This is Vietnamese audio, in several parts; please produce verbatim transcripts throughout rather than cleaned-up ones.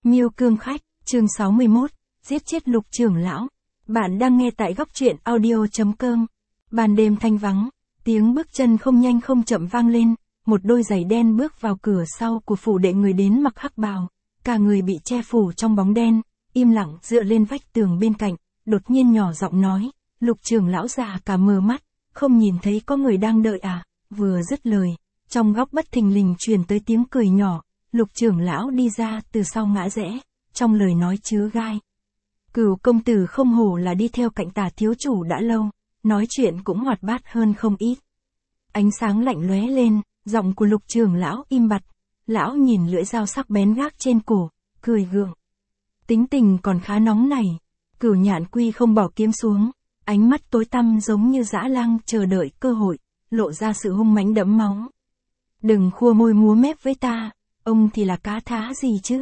Miêu Cương Khách, chương sáu mươi mốt, giết chết Lục trưởng lão. Bạn đang nghe tại góc truyện audio.com. Ban đêm thanh vắng, tiếng bước chân không nhanh không chậm vang lên, một đôi giày đen bước vào cửa sau của phủ đệ người đến mặc hắc bào, cả người bị che phủ trong bóng đen, im lặng dựa lên vách tường bên cạnh, đột nhiên nhỏ giọng nói, Lục trưởng lão già cả mờ mắt, không nhìn thấy có người đang đợi à, vừa dứt lời, trong góc bất thình lình truyền tới tiếng cười nhỏ. Lục trưởng lão đi ra từ sau ngã rẽ, trong lời nói chứa gai. Cửu công tử không hổ là đi theo cạnh Tả thiếu chủ đã lâu, nói chuyện cũng hoạt bát hơn không ít. Ánh sáng lạnh lóe lên, giọng của Lục trưởng lão im bặt, lão nhìn lưỡi dao sắc bén gác trên cổ, cười gượng. Tính tình còn khá nóng này, Cửu Nhạn Quy không bỏ kiếm xuống, ánh mắt tối tăm giống như dã lang chờ đợi cơ hội, lộ ra sự hung mãnh đẫm máu. Đừng khua môi múa mép với ta. Ông thì là cá thá gì chứ?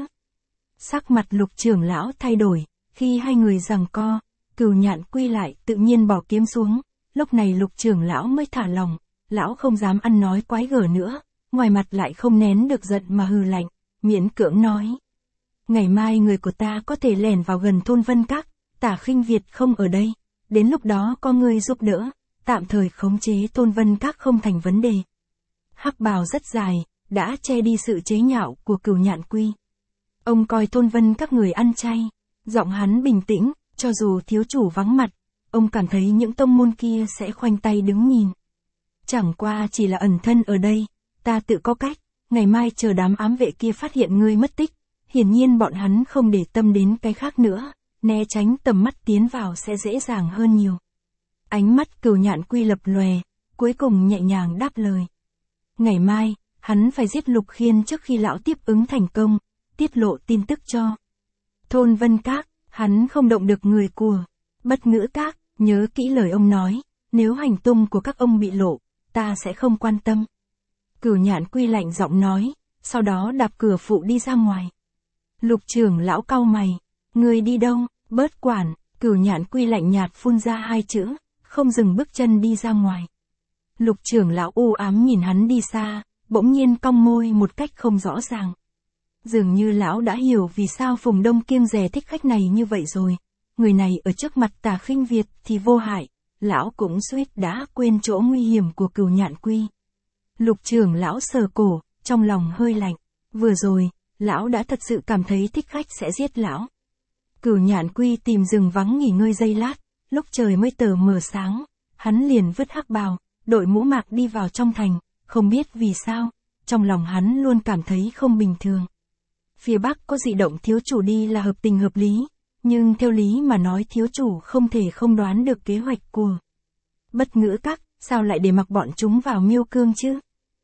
Sắc mặt Lục trưởng lão thay đổi, khi hai người giằng co, Cửu Nhạn Quy lại tự nhiên bỏ kiếm xuống, lúc này Lục trưởng lão mới thả lòng, lão không dám ăn nói quái gở nữa, ngoài mặt lại không nén được giận mà hừ lạnh, miễn cưỡng nói. Ngày mai người của ta có thể lẻn vào gần thôn Vân Các, Tả Khinh Việt không ở đây, đến lúc đó có người giúp đỡ, tạm thời khống chế thôn Vân Các không thành vấn đề. Hắc bào rất dài, đã che đi sự chế nhạo của Cửu Nhạn Quy. Ông coi thôn Vân Các người ăn chay, giọng hắn bình tĩnh, cho dù thiếu chủ vắng mặt, ông cảm thấy những tông môn kia sẽ khoanh tay đứng nhìn. Chẳng qua chỉ là ẩn thân ở đây, ta tự có cách, ngày mai chờ đám ám vệ kia phát hiện ngươi mất tích, hiển nhiên bọn hắn không để tâm đến cái khác nữa, né tránh tầm mắt tiến vào sẽ dễ dàng hơn nhiều. Ánh mắt Cửu Nhạn Quy lập lòe, cuối cùng nhẹ nhàng đáp lời. Ngày mai, hắn phải giết Lục Khiên trước khi lão tiếp ứng thành công, tiết lộ tin tức cho thôn Vân Các, hắn không động được người của Bất Ngữ Các, nhớ kỹ lời ông nói, nếu hành tung của các ông bị lộ, ta sẽ không quan tâm. Cửu Nhạn Quy lạnh giọng nói, sau đó đạp cửa phụ đi ra ngoài. Lục trưởng lão cau mày, người đi đâu, bớt quản, Cửu Nhạn Quy lạnh nhạt phun ra hai chữ, không dừng bước chân đi ra ngoài. Lục trưởng lão u ám nhìn hắn đi xa, bỗng nhiên cong môi một cách không rõ ràng. Dường như lão đã hiểu vì sao Phùng Đông kiêng dè thích khách này như vậy rồi. Người này ở trước mặt Tả Khinh Việt thì vô hại, lão cũng suýt đã quên chỗ nguy hiểm của Cửu Nhạn Quy. Lục trưởng lão sờ cổ, trong lòng hơi lạnh. Vừa rồi, lão đã thật sự cảm thấy thích khách sẽ giết lão. Cửu Nhạn Quy tìm rừng vắng nghỉ ngơi giây lát, lúc trời mới tờ mờ sáng, hắn liền vứt hắc bào, đội mũ mạc đi vào trong thành. Không biết vì sao, trong lòng hắn luôn cảm thấy không bình thường. Phía Bắc có dị động thiếu chủ đi là hợp tình hợp lý, nhưng theo lý mà nói thiếu chủ không thể không đoán được kế hoạch của Bất Ngữ Các, sao lại để mặc bọn chúng vào Miêu Cương chứ?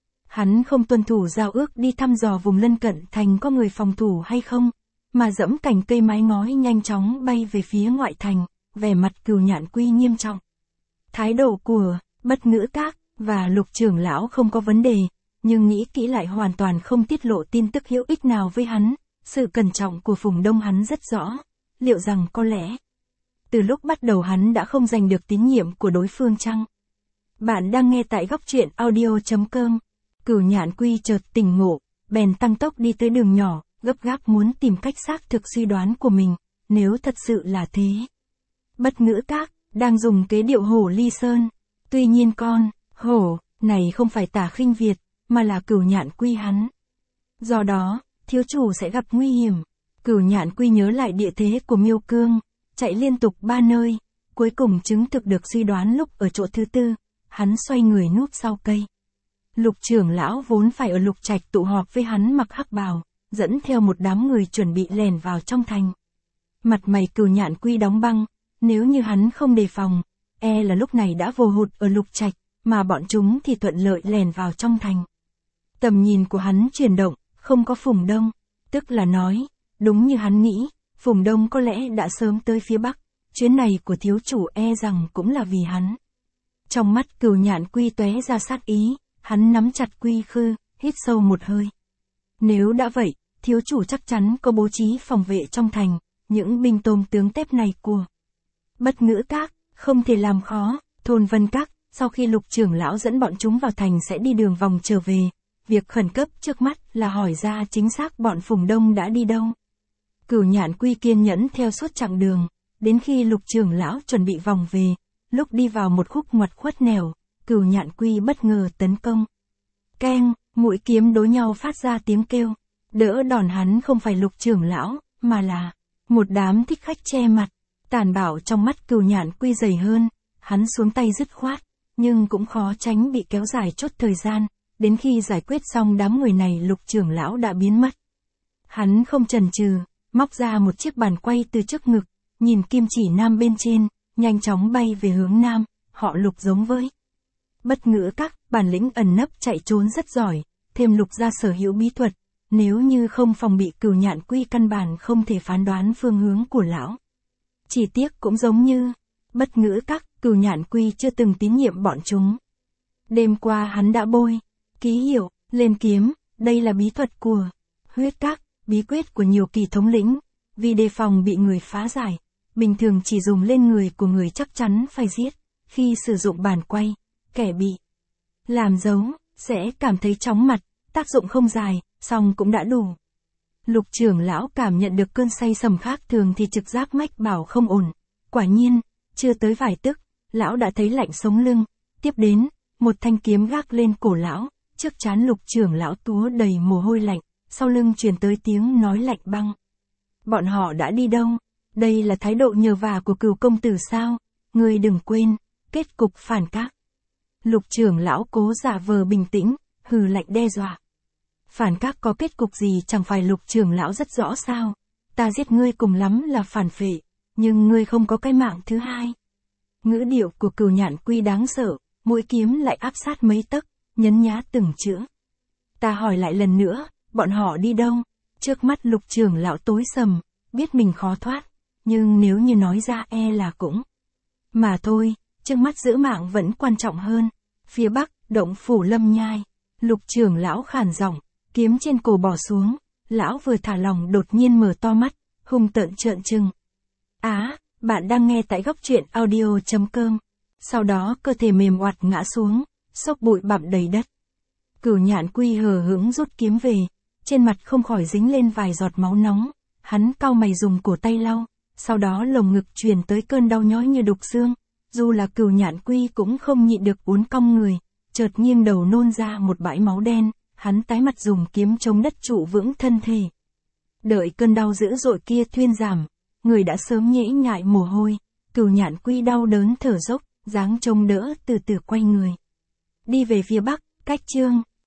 Hắn không tuân thủ giao ước đi thăm dò vùng lân cận thành có người phòng thủ hay không, mà dẫm cành cây mái ngói nhanh chóng bay về phía ngoại thành, vẻ mặt Cửu Nhạn Quy nghiêm trọng. Thái độ của Bất Ngữ Các và Lục trưởng lão không có vấn đề, nhưng nghĩ kỹ lại hoàn toàn không tiết lộ tin tức hữu ích nào với hắn, sự cẩn trọng của Phùng Đông hắn rất rõ, liệu rằng có lẽ từ lúc bắt đầu hắn đã không giành được tín nhiệm của đối phương chăng? Bạn đang nghe tại góc truyện audio.com. Cửu Nhạn Quy chợt tỉnh ngộ, bèn tăng tốc đi tới đường nhỏ, gấp gáp muốn tìm cách xác thực suy đoán của mình, nếu thật sự là thế. Bất Ngữ Các đang dùng kế điệu hổ ly sơn, tuy nhiên con hổ này không phải Tả Khinh Việt, mà là Cửu Nhạn Quy hắn. Do đó, thiếu chủ sẽ gặp nguy hiểm. Cửu Nhạn Quy nhớ lại địa thế của Miêu Cương, chạy liên tục ba nơi, cuối cùng chứng thực được suy đoán lúc ở chỗ thứ tư, hắn xoay người núp sau cây. Lục trưởng lão vốn phải ở Lục Trạch tụ họp với hắn mặc hắc bào, dẫn theo một đám người chuẩn bị lẻn vào trong thành. Mặt mày Cửu Nhạn Quy đóng băng, nếu như hắn không đề phòng, e là lúc này đã vô hụt ở Lục Trạch, mà bọn chúng thì thuận lợi lẻn vào trong thành. Tầm nhìn của hắn chuyển động, không có Phùng Đông, tức là nói, đúng như hắn nghĩ, Phùng Đông có lẽ đã sớm tới phía Bắc, chuyến này của thiếu chủ e rằng cũng là vì hắn. Trong mắt Cửu Nhạn Quy tóe ra sát ý, hắn nắm chặt quy khư, hít sâu một hơi. Nếu đã vậy, thiếu chủ chắc chắn có bố trí phòng vệ trong thành, những binh tôm tướng tép này của Bất Ngữ Các, không thể làm khó, thôn Vân Các, sau khi Lục trưởng lão dẫn bọn chúng vào thành sẽ đi đường vòng trở về, việc khẩn cấp trước mắt là hỏi ra chính xác bọn Phùng Đông đã đi đâu. Cửu Nhạn Quy kiên nhẫn theo suốt chặng đường, đến khi Lục trưởng lão chuẩn bị vòng về, lúc đi vào một khúc ngoặt khuất nẻo, Cửu Nhạn Quy bất ngờ tấn công. Keng, mũi kiếm đối nhau phát ra tiếng kêu. Đỡ đòn hắn không phải Lục trưởng lão, mà là một đám thích khách che mặt. Tàn bạo trong mắt Cửu Nhạn Quy dày hơn, hắn xuống tay dứt khoát, nhưng cũng khó tránh bị kéo dài chốt thời gian, đến khi giải quyết xong đám người này Lục trưởng lão đã biến mất. Hắn không chần chừ, móc ra một chiếc bàn quay từ trước ngực, nhìn kim chỉ nam bên trên, nhanh chóng bay về hướng nam, họ Lục giống với Bất Ngữ Các, bản lĩnh ẩn nấp chạy trốn rất giỏi, thêm Lục gia sở hữu bí thuật, nếu như không phòng bị Cửu Nhạn Quy căn bản không thể phán đoán phương hướng của lão. Chỉ tiếc cũng giống như Bất Ngữ Các, Cửu Nhạn Quy chưa từng tín nhiệm bọn chúng. Đêm qua hắn đã bôi ký hiệu lên kiếm, đây là bí thuật của Huyết Các, bí quyết của nhiều kỳ thống lĩnh, vì đề phòng bị người phá giải, bình thường chỉ dùng lên người của người chắc chắn phải giết, khi sử dụng bàn quay, kẻ bị làm dấu sẽ cảm thấy chóng mặt, tác dụng không dài, song cũng đã đủ. Lục trưởng lão cảm nhận được cơn say sầm khác thường thì trực giác mách bảo không ổn. Quả nhiên, chưa tới vài tức, lão đã thấy lạnh sống lưng. Tiếp đến, một thanh kiếm gác lên cổ lão, trước trán Lục trưởng lão túa đầy mồ hôi lạnh, sau lưng truyền tới tiếng nói lạnh băng. Bọn họ đã đi đâu? Đây là thái độ nhờ vả của Cửu công tử sao? Ngươi đừng quên, kết cục phản các. Lục trưởng lão cố giả vờ bình tĩnh, hừ lạnh đe dọa. Phản các có kết cục gì chẳng phải Lục trưởng lão rất rõ sao? Ta giết ngươi cùng lắm là phản phệ, nhưng ngươi không có cái mạng thứ hai. Ngữ điệu của Cửu Nhạn Quy đáng sợ, mũi kiếm lại áp sát mấy tấc, nhấn nhá từng chữ. Ta hỏi lại lần nữa, bọn họ đi đâu? Trước mắt Lục trưởng lão tối sầm, biết mình khó thoát, nhưng nếu như nói ra e là cũng mà thôi, trước mắt giữ mạng vẫn quan trọng hơn. Phía bắc, động phủ Lâm Nhai, Lục trưởng lão khàn giọng, kiếm trên cổ bỏ xuống, lão vừa thả lòng đột nhiên mở to mắt, hung tợn trợn trừng. Á, bạn đang nghe tại góc truyện audio chấm com. Sau đó cơ thể mềm oặt ngã xuống, xốc bụi bặm đầy đất. Cửu Nhạn Quy hờ hững rút kiếm về, trên mặt không khỏi dính lên vài giọt máu nóng, hắn cau mày dùng cổ tay lau, sau đó lồng ngực truyền tới cơn đau nhói như đục xương, dù là Cửu Nhạn Quy cũng không nhịn được uốn cong người, chợt nghiêng đầu nôn ra một bãi máu đen, hắn tái mặt dùng kiếm chống đất trụ vững thân thể. Đợi cơn đau dữ dội kia thuyên giảm, người đã sớm nhễ nhại mồ hôi, Cửu Nhạn Quy đau đớn thở dốc, dáng trông đỡ từ từ quay người. Đi về phía bắc, cách Chương